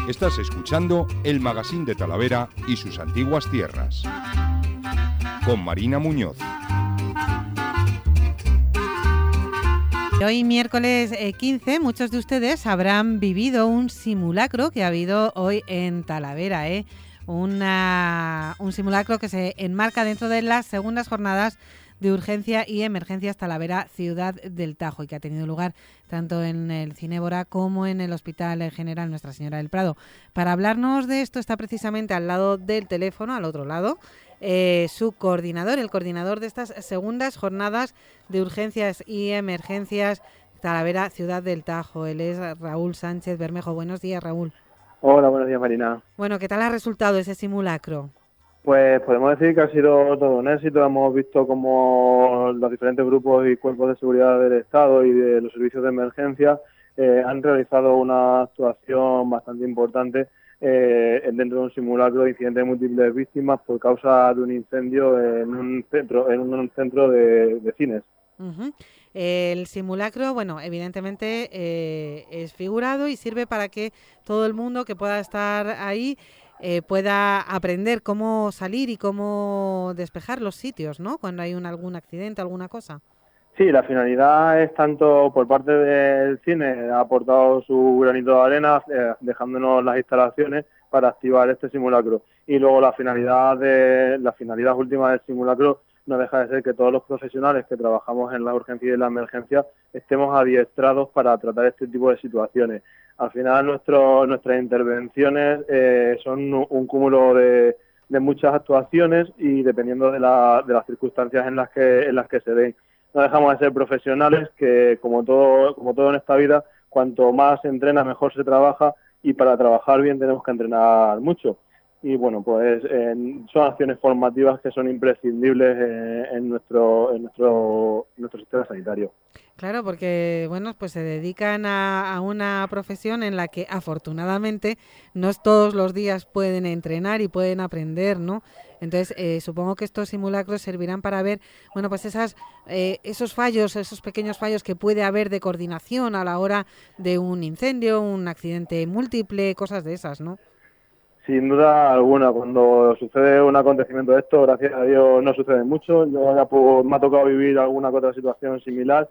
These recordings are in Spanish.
Estás escuchando el Magazín de Talavera y sus antiguas tierras, con Marina Muñoz. Hoy miércoles 15, muchos de ustedes habrán vivido un simulacro que ha habido hoy en Talavera, un simulacro que se enmarca dentro de las segundas jornadas de urgencia y emergencias Talavera Ciudad del Tajo, y que ha tenido lugar tanto en el Cinébora como en el Hospital General Nuestra Señora del Prado. Para hablarnos de esto está precisamente al lado del teléfono, al otro lado, su coordinador, el coordinador de estas segundas jornadas de urgencias y emergencias Talavera Ciudad del Tajo. Él es Raúl Sánchez Bermejo. Buenos días, Raúl. Hola, buenos días, Marina. Bueno, ¿qué tal ha resultado ese simulacro? Pues podemos decir que ha sido todo un éxito. Hemos visto cómo los diferentes grupos y cuerpos de seguridad del Estado y de los servicios de emergencia han realizado una actuación bastante importante dentro de un simulacro de incidente de múltiples víctimas por causa de un incendio en un centro de cines. Uh-huh. El simulacro, bueno, evidentemente es figurado y sirve para que todo el mundo que pueda estar ahí pueda aprender cómo salir y cómo despejar los sitios, ¿no? Cuando hay algún accidente, alguna cosa. Sí, la finalidad es tanto por parte del cine, ha aportado su granito de arena dejándonos las instalaciones para activar este simulacro. Y luego la finalidad última del simulacro no deja de ser que todos los profesionales que trabajamos en la urgencia y en la emergencia estemos adiestrados para tratar este tipo de situaciones. Al final nuestras intervenciones son un cúmulo de muchas actuaciones y dependiendo de las circunstancias en las que se den. No dejamos de ser profesionales que, como todo en esta vida, cuanto más se entrena, mejor se trabaja, y para trabajar bien tenemos que entrenar mucho. Y bueno, pues son acciones formativas que son imprescindibles en nuestro sistema sanitario. Claro, porque bueno, pues se dedican a una profesión en la que afortunadamente no todos los días pueden entrenar y pueden aprender, ¿no? Entonces supongo que estos simulacros servirán para ver, bueno, pues esos fallos, esos pequeños fallos que puede haber de coordinación a la hora de un incendio, un accidente múltiple, cosas de esas, ¿no? Sin duda alguna, cuando sucede un acontecimiento de esto, gracias a Dios no sucede mucho. Yo ya me ha tocado vivir alguna que otra situación similar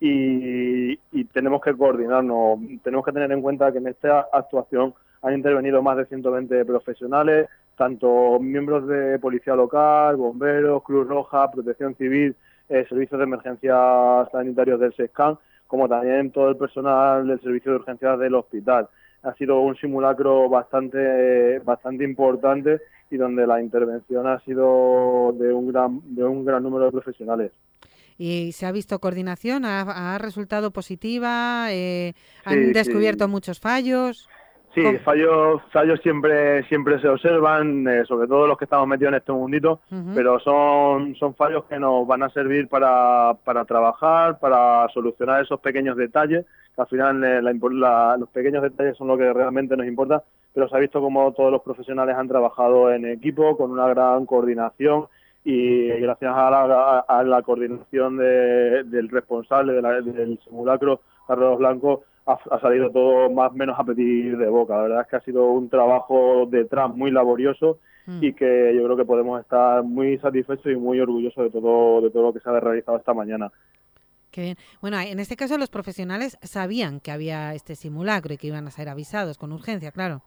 y tenemos que coordinarnos. Tenemos que tener en cuenta que en esta actuación han intervenido más de 120 profesionales, tanto miembros de policía local, bomberos, Cruz Roja, Protección Civil, servicios de emergencias sanitarios del SESCAN, como también todo el personal del servicio de urgencias del hospital. Ha sido un simulacro bastante importante y donde la intervención ha sido de un gran número de profesionales. ¿Y se ha visto coordinación? ¿Ha resultado positiva? ¿Han descubierto muchos fallos? Sí, fallos siempre se observan, sobre todo los que estamos metidos en este mundito, pero son fallos que nos van a servir para trabajar, para solucionar esos pequeños detalles, que al final los pequeños detalles son lo que realmente nos importa, pero se ha visto como todos los profesionales han trabajado en equipo, con una gran coordinación, y gracias a la coordinación del responsable del simulacro, Carlos Blanco, ha salido todo más o menos a pedir de boca. La verdad es que ha sido un trabajo detrás muy laborioso y que yo creo que podemos estar muy satisfechos y muy orgullosos de todo lo que se ha realizado esta mañana. Qué bien. Bueno, en este caso los profesionales sabían que había este simulacro y que iban a ser avisados con urgencia, claro.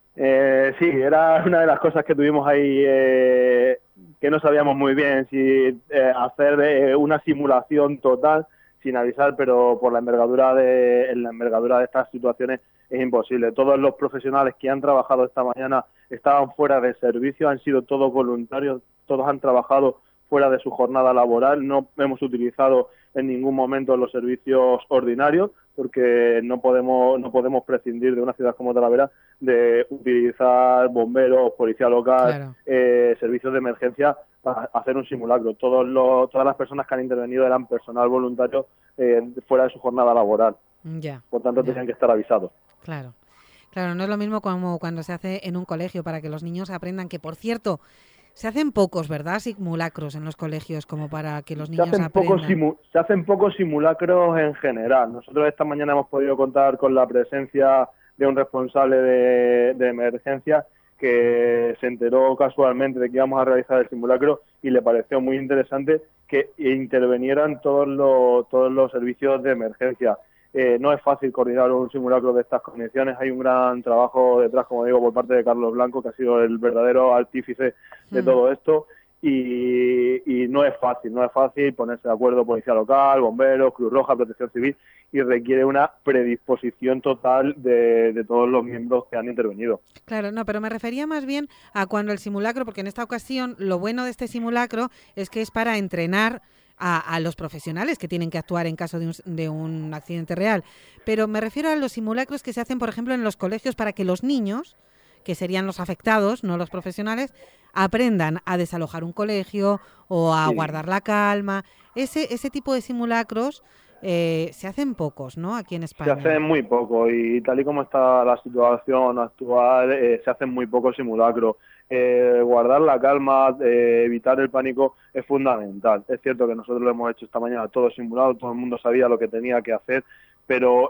Sí, era una de las cosas que tuvimos ahí que no sabíamos muy bien si hacer una simulación total sin avisar, pero por la envergadura de estas situaciones es imposible. Todos los profesionales que han trabajado esta mañana estaban fuera de servicio, han sido todos voluntarios, todos han trabajado fuera de su jornada laboral, no hemos utilizado en ningún momento los servicios ordinarios, porque no podemos prescindir de una ciudad como Talavera de utilizar bomberos, policía local, claro, servicios de emergencia para hacer un simulacro. Todas las personas que han intervenido eran personal voluntario fuera de su jornada laboral. Por tanto, tenían que estar avisados. Claro, no es lo mismo como cuando se hace en un colegio para que los niños aprendan, que por cierto, se hacen pocos, ¿verdad?, simulacros en los colegios como para que los niños aprendan. Se hacen pocos simulacros en general. Nosotros esta mañana hemos podido contar con la presencia de un responsable de emergencia que se enteró casualmente de que íbamos a realizar el simulacro y le pareció muy interesante que intervinieran todos los servicios de emergencia. No es fácil coordinar un simulacro de estas condiciones, hay un gran trabajo detrás, como digo, por parte de Carlos Blanco, que ha sido el verdadero artífice de todo esto, y no es fácil ponerse de acuerdo policía local, bomberos, Cruz Roja, Protección Civil, y requiere una predisposición total de todos los miembros que han intervenido. Claro, no, pero me refería más bien a cuando el simulacro, porque en esta ocasión lo bueno de este simulacro es que es para entrenar a los profesionales que tienen que actuar en caso de un accidente real. Pero me refiero a los simulacros que se hacen, por ejemplo, en los colegios para que los niños, que serían los afectados, no los profesionales, aprendan a desalojar un colegio o a guardar la calma. Ese tipo de simulacros se hacen pocos, ¿no? Aquí en España. Se hacen muy poco y tal y como está la situación actual, se hacen muy pocos simulacros. Guardar la calma, evitar el pánico es fundamental. Es cierto que nosotros lo hemos hecho esta mañana todo simulado, todo el mundo sabía lo que tenía que hacer, pero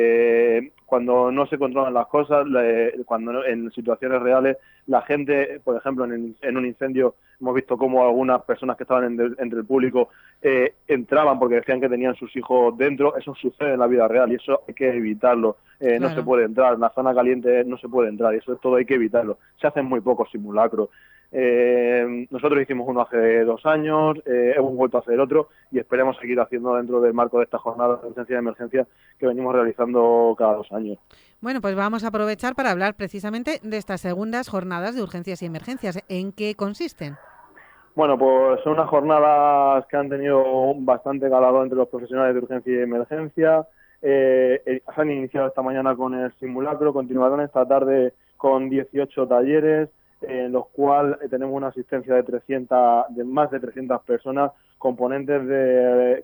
cuando no se controlan las cosas, cuando en situaciones reales, la gente, por ejemplo, en un incendio, hemos visto cómo algunas personas que estaban entre el público entraban porque decían que tenían sus hijos dentro. Eso sucede en la vida real y eso hay que evitarlo. Claro. No se puede entrar, en la zona caliente no se puede entrar y eso todo hay que evitarlo. Se hacen muy pocos simulacros. Nosotros hicimos uno hace 2 años, hemos vuelto a hacer otro y esperemos seguir haciendo dentro del marco de esta jornada de urgencia y emergencia que venimos realizando cada 2 años. Bueno, pues vamos a aprovechar para hablar precisamente de estas segundas jornadas de urgencias y emergencias. ¿En qué consisten? Bueno, pues son unas jornadas que han tenido bastante calado entre los profesionales de urgencia y emergencia. Se han iniciado esta mañana con el simulacro, continuaron esta tarde con 18 talleres, en los cuales tenemos una asistencia de más de 300 personas, componentes de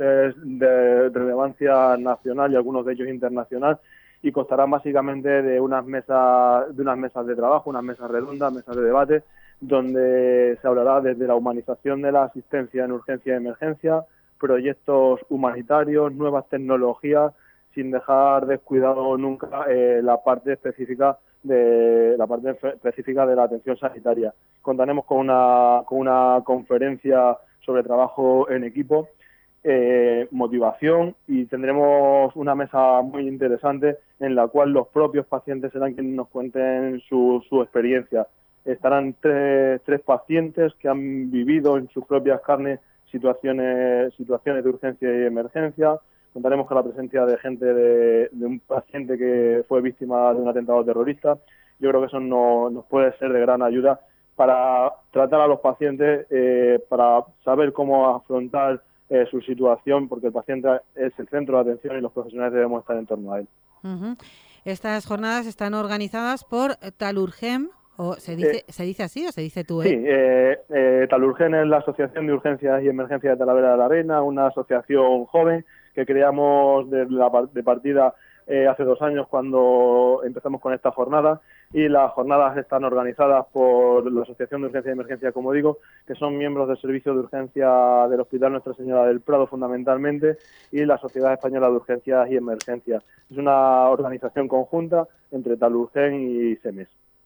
relevancia nacional y algunos de ellos internacional, y constarán básicamente de unas mesas de trabajo, unas mesas redondas, mesas de debate, donde se hablará desde la humanización de la asistencia en urgencia y emergencia, proyectos humanitarios, nuevas tecnologías, sin dejar descuidado nunca la parte específica de la atención sanitaria. Contaremos con una conferencia sobre trabajo en equipo, motivación, y tendremos una mesa muy interesante en la cual los propios pacientes serán quienes nos cuenten su experiencia. Estarán tres pacientes que han vivido en sus propias carnes situaciones de urgencia y emergencia. Contaremos con la presencia de gente de un paciente que fue víctima de un atentado terrorista. Yo creo que eso nos puede ser de gran ayuda para tratar a los pacientes, para saber cómo afrontar su situación, porque el paciente es el centro de atención y los profesionales debemos estar en torno a él. Uh-huh. Estas jornadas están organizadas por Talurgem, ¿o se dice así o se dice tú? Sí, Talurgem es la Asociación de Urgencias y Emergencias de Talavera de la Reina, una asociación joven que creamos de partida hace 2 años cuando empezamos con esta jornada, y las jornadas están organizadas por la Asociación de Urgencia y Emergencia, como digo, que son miembros del Servicio de Urgencia del Hospital Nuestra Señora del Prado fundamentalmente, y la Sociedad Española de Urgencias y Emergencias. Es una organización conjunta entre Talurgem y SEMES.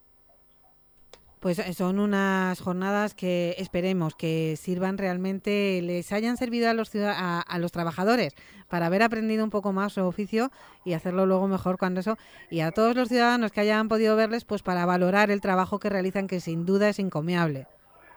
Pues son unas jornadas que esperemos que sirvan realmente, les hayan servido a los trabajadores para haber aprendido un poco más su oficio y hacerlo luego mejor cuando eso, y a todos los ciudadanos que hayan podido verles, pues para valorar el trabajo que realizan, que sin duda es encomiable.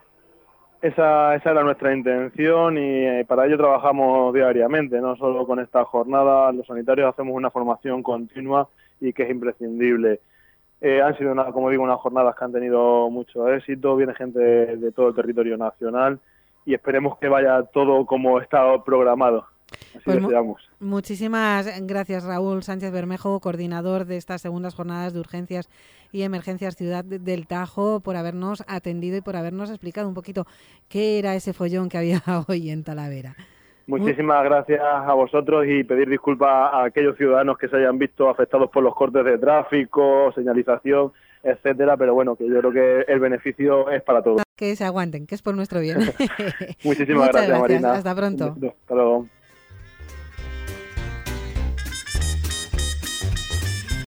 Esa era nuestra intención y para ello trabajamos diariamente, no solo con esta jornada. Los sanitarios hacemos una formación continua y que es imprescindible. Han sido, como digo, unas jornadas que han tenido mucho éxito, viene gente de todo el territorio nacional y esperemos que vaya todo como está programado. Así pues deseamos. Muchísimas gracias, Raúl Sánchez Bermejo, coordinador de estas segundas jornadas de urgencias y emergencias Ciudad del Tajo, por habernos atendido y por habernos explicado un poquito qué era ese follón que había hoy en Talavera. Muchísimas gracias a vosotros y pedir disculpas a aquellos ciudadanos que se hayan visto afectados por los cortes de tráfico, señalización, etcétera, pero bueno, que yo creo que el beneficio es para todos. Que se aguanten, que es por nuestro bien. Muchísimas gracias, Marina. Hasta pronto. Hasta luego.